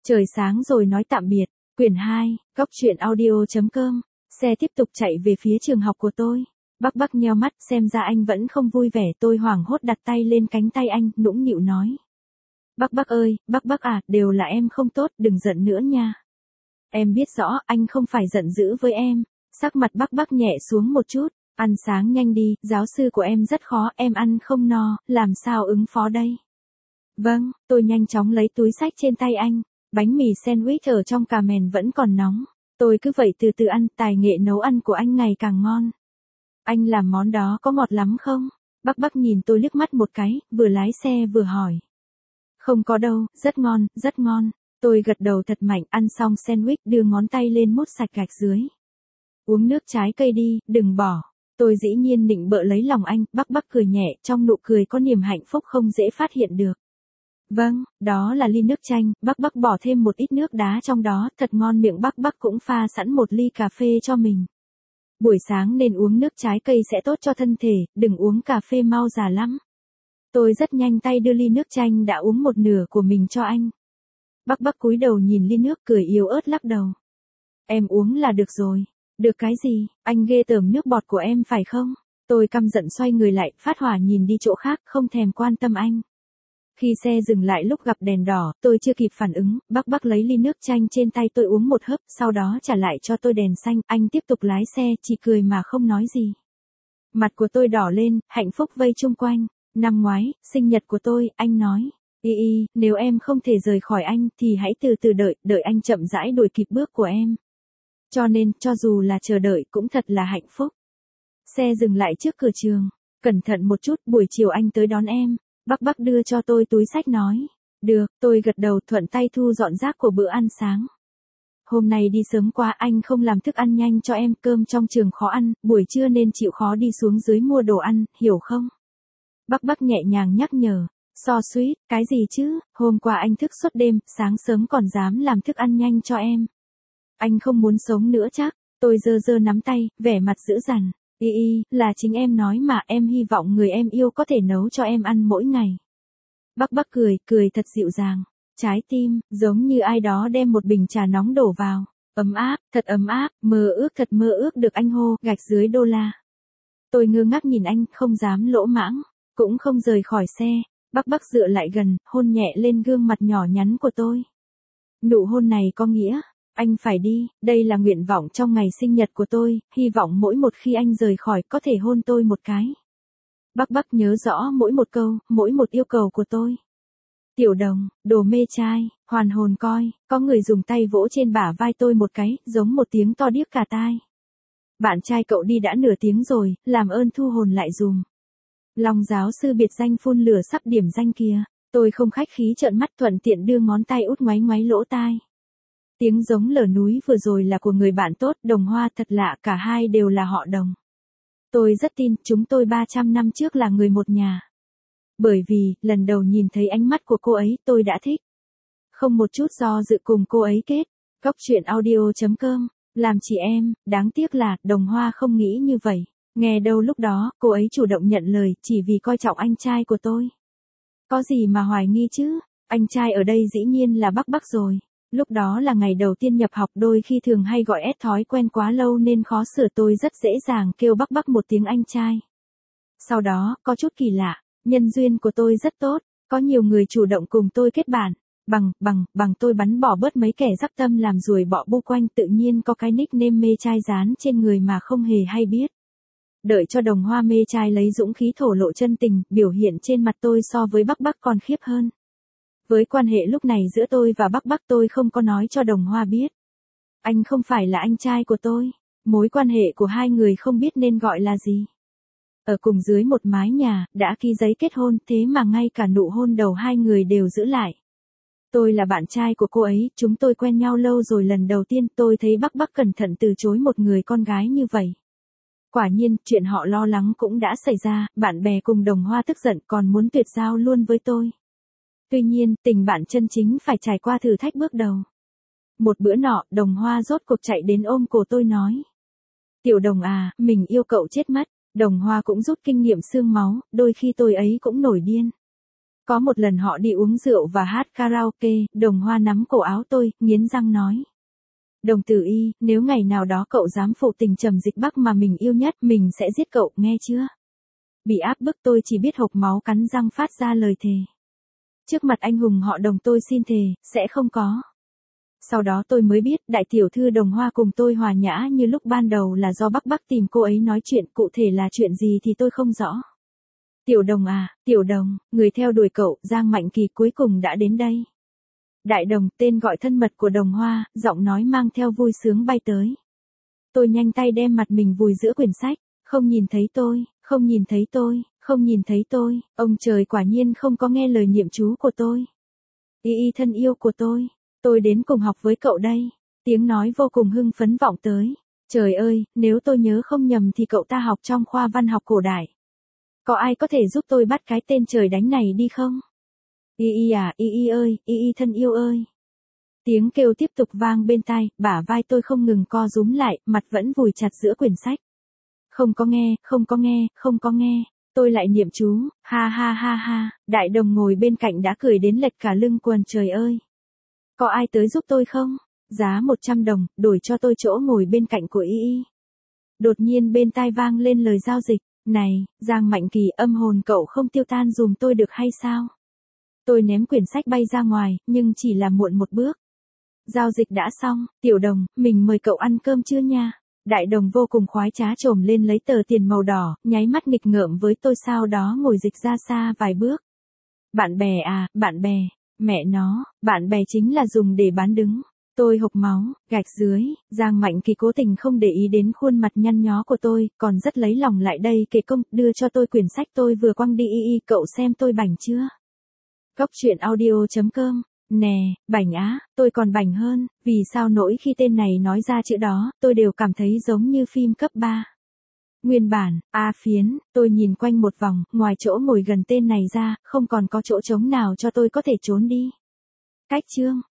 Trời sáng rồi nói tạm biệt. Quyển 2, góc truyện audio.com. Xe tiếp tục chạy về phía trường học của tôi. Bắc Bắc nheo mắt, xem ra anh vẫn không vui vẻ. Tôi hoảng hốt đặt tay lên cánh tay anh, nũng nịu nói. Bắc Bắc ơi, Bắc Bắc à, đều là em không tốt, đừng giận nữa nha. Em biết rõ, anh không phải giận dữ với em. Sắc mặt Bắc Bắc nhẹ xuống một chút. Ăn sáng nhanh đi, giáo sư của em rất khó, em ăn không no, làm sao ứng phó đây? Vâng, tôi nhanh chóng lấy túi xách trên tay anh. Bánh mì sandwich ở trong cà mèn vẫn còn nóng. Tôi cứ vậy từ từ ăn, tài nghệ nấu ăn của anh ngày càng ngon. Anh làm món đó có ngọt lắm không? Bắc Bắc nhìn tôi liếc mắt một cái, vừa lái xe vừa hỏi. Không có đâu, rất ngon, rất ngon. Tôi gật đầu thật mạnh, ăn xong sandwich đưa ngón tay lên mút sạch gạch dưới. Uống nước trái cây đi, đừng bỏ. Tôi dĩ nhiên định bợ lấy lòng anh, Bắc Bắc cười nhẹ, trong nụ cười có niềm hạnh phúc không dễ phát hiện được. Vâng, đó là ly nước chanh, Bắc Bắc bỏ thêm một ít nước đá trong đó, thật ngon miệng. Bắc Bắc cũng pha sẵn một ly cà phê cho mình. Buổi sáng nên uống nước trái cây sẽ tốt cho thân thể, đừng uống cà phê mau già lắm. Tôi rất nhanh tay đưa ly nước chanh đã uống một nửa của mình cho anh. Bắc Bắc cúi đầu nhìn ly nước cười yếu ớt lắc đầu. Em uống là được rồi. Được cái gì, anh ghê tởm nước bọt của em phải không? Tôi căm giận xoay người lại, phát hỏa nhìn đi chỗ khác, không thèm quan tâm anh. Khi xe dừng lại lúc gặp đèn đỏ, tôi chưa kịp phản ứng, Bắc Bắc lấy ly nước chanh trên tay tôi uống một hớp, sau đó trả lại cho tôi đèn xanh, anh tiếp tục lái xe, chỉ cười mà không nói gì. Mặt của tôi đỏ lên, hạnh phúc vây chung quanh. Năm ngoái, sinh nhật của tôi, anh nói. Nếu em không thể rời khỏi anh, thì hãy từ từ đợi anh chậm rãi đuổi kịp bước của em. Cho nên, cho dù là chờ đợi cũng thật là hạnh phúc. Xe dừng lại trước cửa trường. Cẩn thận một chút, buổi chiều anh tới đón em. Bắc Bắc đưa cho tôi túi xách nói. Được, tôi gật đầu thuận tay thu dọn rác của bữa ăn sáng. Hôm nay đi sớm quá, anh không làm thức ăn nhanh cho em, cơm trong trường khó ăn, buổi trưa nên chịu khó đi xuống dưới mua đồ ăn, hiểu không? Bắc Bắc nhẹ nhàng nhắc nhở. So sweet, cái gì chứ, hôm qua anh thức suốt đêm, sáng sớm còn dám làm thức ăn nhanh cho em. Anh không muốn sống nữa chắc. Tôi giơ nắm tay, vẻ mặt dữ dằn. Là chính em nói mà, em hy vọng người em yêu có thể nấu cho em ăn mỗi ngày. Bắc Bắc cười thật dịu dàng. Trái tim, giống như ai đó đem một bình trà nóng đổ vào. Ấm áp, thật ấm áp, thật mơ ước được anh hô, gạch dưới đô la. Tôi ngơ ngác nhìn anh, không dám lỗ mãng, cũng không rời khỏi xe. Bắc Bắc dựa lại gần, hôn nhẹ lên gương mặt nhỏ nhắn của tôi. Nụ hôn này có nghĩa. Anh phải đi, đây là nguyện vọng trong ngày sinh nhật của tôi, hy vọng mỗi một khi anh rời khỏi có thể hôn tôi một cái. Bắc Bắc nhớ rõ mỗi một câu, mỗi một yêu cầu của tôi. Tiểu Đồng, đồ mê trai, hoàn hồn coi, có người dùng tay vỗ trên bả vai tôi một cái, giống một tiếng to điếc cả tai. Bạn trai cậu đi đã nửa tiếng rồi, làm ơn thu hồn lại dùm. Long giáo sư biệt danh phun lửa sắp điểm danh kìa, tôi không khách khí trợn mắt thuận tiện đưa ngón tay út ngoáy ngoáy lỗ tai. Tiếng giống lở núi vừa rồi là của người bạn tốt, Đồng Hoa, thật lạ, cả hai đều là họ Đồng. Tôi rất tin, chúng tôi 300 năm trước là người một nhà. Bởi vì, lần đầu nhìn thấy ánh mắt của cô ấy, tôi đã thích. Không một chút do dự cùng cô ấy kết. Góc truyện audio.com, làm chị em, đáng tiếc là, Đồng Hoa không nghĩ như vậy. Nghe đâu lúc đó, cô ấy chủ động nhận lời, chỉ vì coi trọng anh trai của tôi. Có gì mà hoài nghi chứ, anh trai ở đây dĩ nhiên là Bắc Bắc rồi. Lúc đó là ngày đầu tiên nhập học, đôi khi thường hay gọi ép thói quen quá lâu nên khó sửa, tôi rất dễ dàng kêu Bắc Bắc một tiếng anh trai. Sau đó, có chút kỳ lạ, nhân duyên của tôi rất tốt, có nhiều người chủ động cùng tôi kết bạn, bằng tôi bắn bỏ bớt mấy kẻ dắc tâm làm ruồi bọ bu quanh, tự nhiên có cái nickname mê trai dán trên người mà không hề hay biết. Đợi cho Đồng Hoa mê trai lấy dũng khí thổ lộ chân tình, biểu hiện trên mặt tôi so với Bắc Bắc còn khiếp hơn. Với quan hệ lúc này giữa tôi và Bắc Bắc, tôi không có nói cho Đồng Hoa biết. Anh không phải là anh trai của tôi. Mối quan hệ của hai người không biết nên gọi là gì. Ở cùng dưới một mái nhà, đã ký giấy kết hôn, thế mà ngay cả nụ hôn đầu hai người đều giữ lại. Tôi là bạn trai của cô ấy, chúng tôi quen nhau lâu rồi, lần đầu tiên tôi thấy Bắc Bắc cẩn thận từ chối một người con gái như vậy. Quả nhiên, chuyện họ lo lắng cũng đã xảy ra, bạn bè cùng Đồng Hoa tức giận còn muốn tuyệt giao luôn với tôi. Tuy nhiên, tình bạn chân chính phải trải qua thử thách bước đầu. Một bữa nọ, Đồng Hoa rốt cuộc chạy đến ôm cổ tôi nói. Tiểu Đồng à, mình yêu cậu chết mất. Đồng Hoa cũng rút kinh nghiệm xương máu, đôi khi tôi ấy cũng nổi điên. Có một lần họ đi uống rượu và hát karaoke, Đồng Hoa nắm cổ áo tôi, nghiến răng nói. Đồng Tử Y, nếu ngày nào đó cậu dám phụ tình Trầm Dịch Bắc mà mình yêu nhất, mình sẽ giết cậu, nghe chưa? Bị áp bức tôi chỉ biết hộc máu cắn răng phát ra lời thề. Trước mặt anh hùng họ Đồng tôi xin thề, sẽ không có. Sau đó tôi mới biết, đại tiểu thư Đồng Hoa cùng tôi hòa nhã như lúc ban đầu là do Bắc tìm cô ấy nói chuyện, cụ thể là chuyện gì thì tôi không rõ. Tiểu Đồng à, Tiểu Đồng, người theo đuổi cậu, Giang Mạnh Kỳ cuối cùng đã đến đây. Đại Đồng, tên gọi thân mật của Đồng Hoa, giọng nói mang theo vui sướng bay tới. Tôi nhanh tay đem mặt mình vùi giữa quyển sách, không nhìn thấy tôi, không nhìn thấy tôi, không nhìn thấy tôi, ông trời quả nhiên không có nghe lời niệm chú của tôi. Y Y thân yêu của tôi đến cùng học với cậu đây. Tiếng nói vô cùng hưng phấn vọng tới. Trời ơi, nếu tôi nhớ không nhầm thì cậu ta học trong khoa văn học cổ đại. Có ai có thể giúp tôi bắt cái tên trời đánh này đi không? Y Y à, Y Y ơi, Y Y thân yêu ơi. Tiếng kêu tiếp tục vang bên tai, bả vai tôi không ngừng co rúm lại, mặt vẫn vùi chặt giữa quyển sách. Không có nghe, không có nghe, không có nghe. Tôi lại niệm chú, ha ha ha ha, Đại Đồng ngồi bên cạnh đã cười đến lệch cả lưng quần, trời ơi. Có ai tới giúp tôi không? Giá 100 đồng, đổi cho tôi chỗ ngồi bên cạnh của Y Y. Đột nhiên bên tai vang lên lời giao dịch, này, Giang Mạnh Kỳ, âm hồn cậu không tiêu tan dùm tôi được hay sao? Tôi ném quyển sách bay ra ngoài, nhưng chỉ là muộn một bước. Giao dịch đã xong, Tiểu Đồng, mình mời cậu ăn cơm chưa nha? Đại Đồng vô cùng khoái trá trồm lên lấy tờ tiền màu đỏ, nháy mắt nghịch ngợm với tôi, sau đó ngồi dịch ra xa vài bước. Bạn bè à, bạn bè, mẹ nó, bạn bè chính là dùng để bán đứng. Tôi hộc máu, gạch dưới, Giang Mạnh Kỳ cố tình không để ý đến khuôn mặt nhăn nhó của tôi, còn rất lấy lòng lại đây kể công, đưa cho tôi quyển sách tôi vừa quăng đi. Y Y, cậu xem tôi bảnh chưa? Góc truyện audio.com. Nè, bảnh á, tôi còn bảnh hơn, vì sao nỗi khi tên này nói ra chữ đó, tôi đều cảm thấy giống như phim cấp 3. Nguyên bản, A Phiến, tôi nhìn quanh một vòng, ngoài chỗ ngồi gần tên này ra, không còn có chỗ trống nào cho tôi có thể trốn đi. Cách chương.